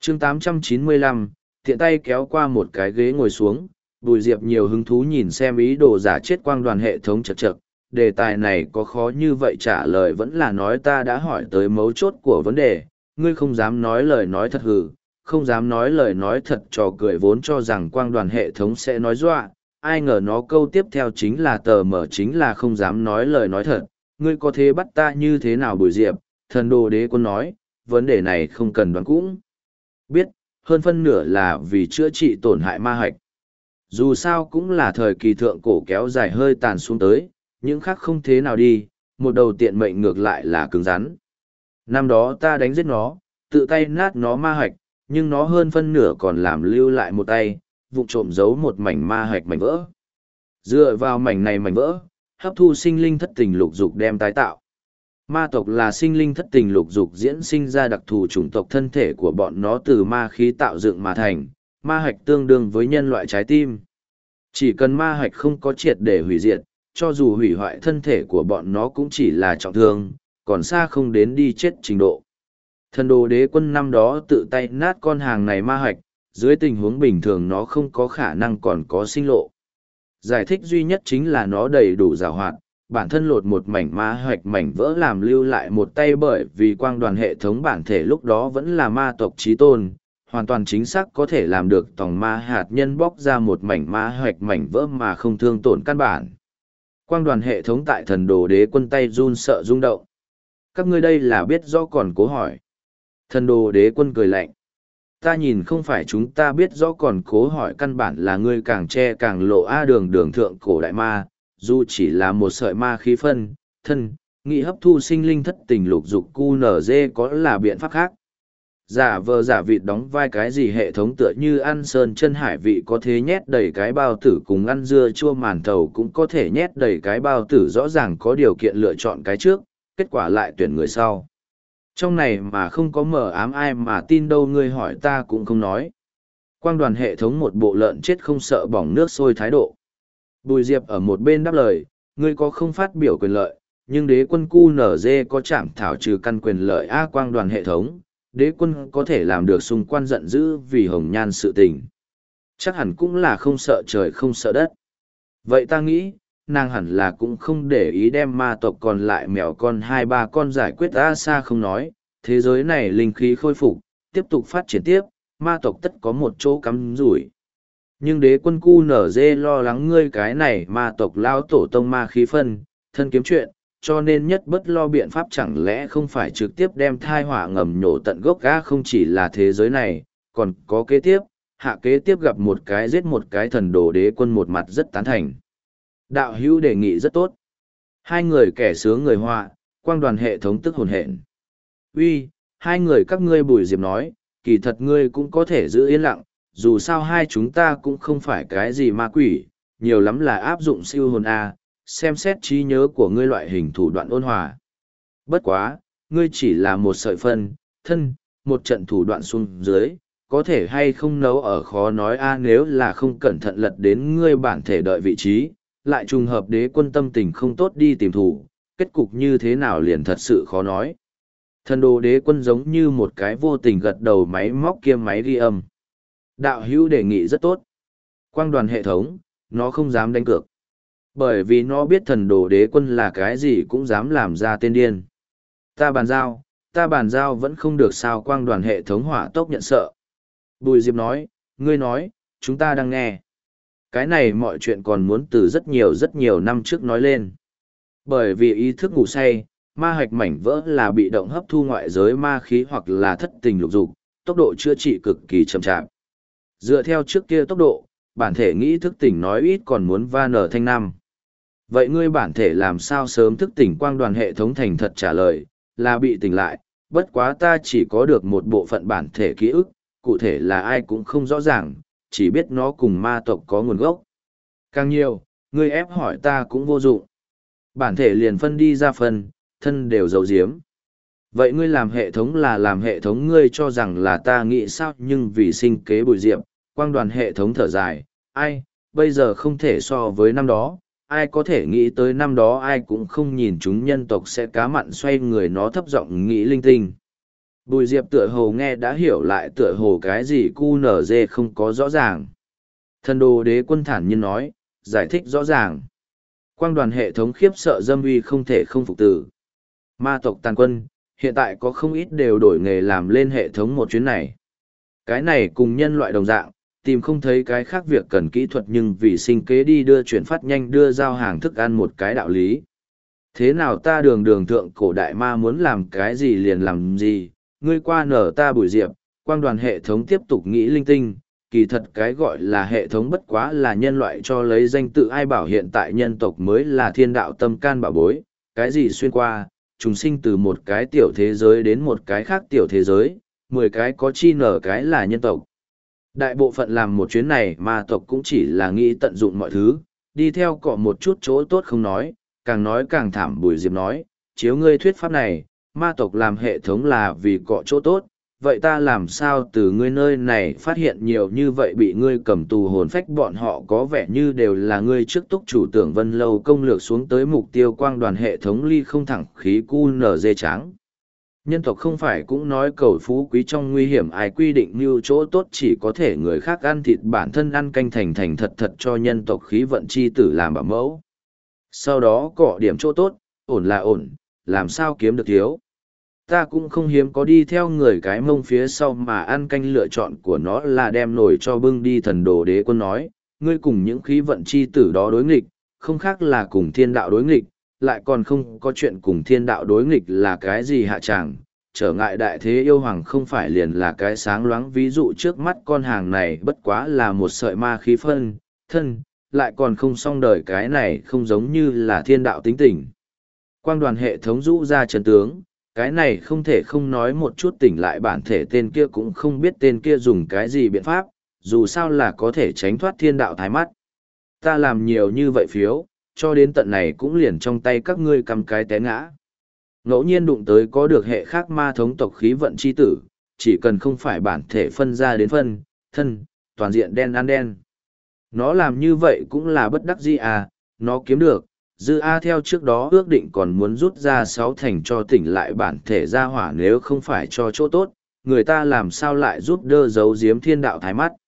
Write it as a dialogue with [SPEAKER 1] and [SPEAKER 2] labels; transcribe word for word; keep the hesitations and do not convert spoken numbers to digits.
[SPEAKER 1] chương tám trăm chín mươi lăm, tiện tay kéo qua một cái ghế ngồi xuống, Bùi Diệp nhiều hứng thú nhìn xem ý đồ giả chết quang đoàn hệ thống chật chật. Đề tài này có khó như vậy trả lời vẫn là nói ta đã hỏi tới mấu chốt của vấn đề, ngươi không dám nói lời nói thật hừ, không dám nói lời nói thật trò cười vốn cho rằng quang đoàn hệ thống sẽ nói dọa, ai ngờ nó câu tiếp theo chính là tờ mở chính là không dám nói lời nói thật, ngươi có thế bắt ta như thế nào Bùi Diệp, thần đồ đế quân nói, vấn đề này không cần đoán cũng biết, hơn phân nửa là vì chữa trị tổn hại ma hạch. Dù sao cũng là thời kỳ thượng cổ kéo dài hơi tàn xuống tới, những khác không thế nào đi, một đầu tiện mệnh ngược lại là cứng rắn. Năm đó ta đánh giết nó, tự tay nát nó ma hạch, nhưng nó hơn phân nửa còn làm lưu lại một tay, vụng trộm giấu một mảnh ma hạch mảnh vỡ. Dựa vào mảnh này mảnh vỡ, hấp thu sinh linh thất tình lục dục đem tái tạo. Ma tộc là sinh linh thất tình lục dục diễn sinh ra đặc thù chủng tộc thân thể của bọn nó từ ma khí tạo dựng mà thành, ma hạch tương đương với nhân loại trái tim. Chỉ cần ma hạch không có triệt để hủy diệt, cho dù hủy hoại thân thể của bọn nó cũng chỉ là trọng thương, còn xa không đến đi chết trình độ. Thần đồ đế quân năm đó tự tay nát con hàng này ma hạch, dưới tình huống bình thường nó không có khả năng còn có sinh lộ. Giải thích duy nhất chính là nó đầy đủ giàu hoạt, bản thân lột một mảnh ma hạch mảnh vỡ làm lưu lại một tay bởi vì quang đoàn hệ thống bản thể lúc đó vẫn là ma tộc chí tôn, hoàn toàn chính xác có thể làm được tòng ma hạt nhân bóc ra một mảnh ma hạch mảnh vỡ mà không thương tổn căn bản. Quang đoàn hệ thống tại thần đồ đế quân tay run sợ rung động. Các ngươi đây là biết rõ còn cố hỏi. Thần đồ đế quân cười lạnh. Ta nhìn không phải chúng ta biết rõ còn cố hỏi căn bản là ngươi càng che càng lộ a đường đường thượng cổ đại ma, dù chỉ là một sợi ma khí phân, thân, nghị hấp thu sinh linh thất tình lục dục cu nở dê có là biện pháp khác. Giả vờ giả vịt đóng vai cái gì hệ thống tựa như ăn sơn chân hải vị có thể nhét đầy cái bao tử cùng ăn dưa chua màn thầu cũng có thể nhét đầy cái bao tử rõ ràng có điều kiện lựa chọn cái trước, kết quả lại tuyển người sau. Trong này mà không có mờ ám ai mà tin đâu ngươi hỏi ta cũng không nói. Quang đoàn hệ thống một bộ lợn chết không sợ bỏng nước sôi thái độ. Bùi Diệp ở một bên đáp lời, ngươi có không phát biểu quyền lợi, nhưng đế quân cu nở dê có chạm thảo trừ căn quyền lợi A quang đoàn hệ thống, đế quân có thể làm được xung quan giận dữ vì hồng nhan sự tình. Chắc hẳn cũng là không sợ trời không sợ đất. Vậy ta nghĩ, nàng hẳn là cũng không để ý đem ma tộc còn lại mèo con hai ba con giải quyết a xa không nói, thế giới này linh khí khôi phục, tiếp tục phát triển tiếp, ma tộc tất có một chỗ cắm rủi. Nhưng đế quân cu nở dê lo lắng ngươi cái này ma tộc lao tổ tông ma khí phân, thân kiếm chuyện, cho nên nhất bất lo biện pháp chẳng lẽ không phải trực tiếp đem thai họa ngầm nhổ tận gốc ga không chỉ là thế giới này, còn có kế tiếp, hạ kế tiếp gặp một cái giết một cái thần đồ đế quân một mặt rất tán thành. Đạo hữu đề nghị rất tốt. Hai người kẻ sướng người họa, quang đoàn hệ thống tức hồn hện. Uy, hai người các ngươi Bùi Diệp nói, kỳ thật ngươi cũng có thể giữ yên lặng, dù sao hai chúng ta cũng không phải cái gì ma quỷ, nhiều lắm là áp dụng siêu hồn A, xem xét trí nhớ của ngươi loại hình thủ đoạn ôn hòa. Bất quá, ngươi chỉ là một sợi phân, thân, một trận thủ đoạn xuống dưới, có thể hay không nấu ở khó nói A nếu là không cẩn thận lật đến ngươi bản thể đợi vị trí, lại trùng hợp đế quân tâm tình không tốt đi tìm thủ, kết cục như thế nào liền thật sự khó nói. Thần đồ đế quân giống như một cái vô tình gật đầu máy móc kiêm máy ghi âm. Đạo hữu đề nghị rất tốt. Quang đoàn hệ thống, nó không dám đánh cược. Bởi vì nó biết thần đồ đế quân là cái gì cũng dám làm ra tên điên. Ta bàn giao, ta bàn giao vẫn không được sao quang đoàn hệ thống hỏa tốc nhận sợ. Bùi Diệp nói, ngươi nói, chúng ta đang nghe. Cái này mọi chuyện còn muốn từ rất nhiều rất nhiều năm trước nói lên. Bởi vì ý thức ngủ say, ma hạch mảnh vỡ là bị động hấp thu ngoại giới ma khí hoặc là thất tình lục dục, tốc độ chữa trị cực kỳ chậm chạp. Dựa theo trước kia tốc độ, bản thể nghĩ thức tỉnh nói ít còn muốn va nở thanh năm. Vậy ngươi bản thể làm sao sớm thức tỉnh quang đoàn hệ thống thành thật trả lời, là bị tỉnh lại, bất quá ta chỉ có được một bộ phận bản thể ký ức, cụ thể là ai cũng không rõ ràng, chỉ biết nó cùng ma tộc có nguồn gốc. Càng nhiều, ngươi ép hỏi ta cũng vô dụng. Bản thể liền phân đi ra phần, thân đều giấu giếm. Vậy ngươi làm hệ thống là làm hệ thống ngươi cho rằng là ta nghĩ sao nhưng vì sinh kế Bùi Diệp, quang đoàn hệ thống thở dài, ai, bây giờ không thể so với năm đó, ai có thể nghĩ tới năm đó ai cũng không nhìn chúng nhân tộc sẽ cá mặn xoay người nó thấp giọng nghĩ linh tinh. Bùi Diệp tựa hồ nghe đã hiểu lại tựa hồ cái gì cu nở dê không có rõ ràng. Thần đồ đế quân thản nhiên nói, giải thích rõ ràng. Quang đoàn hệ thống khiếp sợ dâm uy không thể không phục tử. Ma tộc tàn quân, hiện tại có không ít đều đổi nghề làm lên hệ thống một chuyến này. Cái này cùng nhân loại đồng dạng, tìm không thấy cái khác việc cần kỹ thuật nhưng vì sinh kế đi đưa chuyển phát nhanh đưa giao hàng thức ăn một cái đạo lý. Thế nào ta đường đường thượng cổ đại ma muốn làm cái gì liền làm gì, ngươi qua nở ta Bùi Diệp, quang đoàn hệ thống tiếp tục nghĩ linh tinh, kỳ thật cái gọi là hệ thống bất quá là nhân loại cho lấy danh tự ai bảo hiện tại nhân tộc mới là thiên đạo tâm can bảo bối, cái gì xuyên qua, chúng sinh từ một cái tiểu thế giới đến một cái khác tiểu thế giới, mười cái có chi nở cái là nhân tộc. Đại bộ phận làm một chuyến này ma tộc cũng chỉ là nghĩ tận dụng mọi thứ, đi theo cọ một chút chỗ tốt không nói, càng nói càng thảm. Bùi Diệp nói, chiếu ngươi thuyết pháp này, ma tộc làm hệ thống là vì cọ chỗ tốt, vậy ta làm sao từ ngươi nơi này phát hiện nhiều như vậy bị ngươi cầm tù hồn phách bọn họ có vẻ như đều là ngươi trước túc chủ tưởng Vân Lâu công lược xuống tới mục tiêu quang đoàn hệ thống ly không thẳng khí cu nở dê trắng. Nhân tộc không phải cũng nói cầu phú quý trong nguy hiểm ai quy định như chỗ tốt chỉ có thể người khác ăn thịt bản thân ăn canh thành thành thật thật cho nhân tộc khí vận chi tử làm bảo mẫu. Sau đó cọ điểm chỗ tốt, ổn là ổn, làm sao kiếm được thiếu. Ta cũng không hiếm có đi theo người cái mông phía sau mà ăn canh lựa chọn của nó là đem nổi cho bưng đi. Thần đồ đế quân nói, ngươi cùng những khí vận chi tử đó đối nghịch, không khác là cùng thiên đạo đối nghịch, lại còn không có chuyện cùng thiên đạo đối nghịch là cái gì hạ tràng. Trở ngại đại thế yêu hoàng không phải liền là cái sáng loáng ví dụ trước mắt con hàng này bất quá là một sợi ma khí phân, thân, lại còn không xong đời cái này không giống như là thiên đạo tính tình. Quang đoàn hệ thống rũ ra chân tướng, cái này không thể không nói một chút tỉnh lại bản thể tên kia cũng không biết tên kia dùng cái gì biện pháp, dù sao là có thể tránh thoát thiên đạo thái mắt. Ta làm nhiều như vậy phiếu, cho đến tận này cũng liền trong tay các ngươi cầm cái té ngã. Ngẫu nhiên đụng tới có được hệ khác ma thống tộc khí vận chi tử, chỉ cần không phải bản thể phân ra đến phân, thân, toàn diện đen ăn đen. Nó làm như vậy cũng là bất đắc dĩ à, nó kiếm được, dư A theo trước đó ước định còn muốn rút ra sáu thành cho tỉnh lại bản thể ra hỏa nếu không phải cho chỗ tốt, người ta làm sao lại giúp đỡ giấu giếm thiên đạo thái mắt.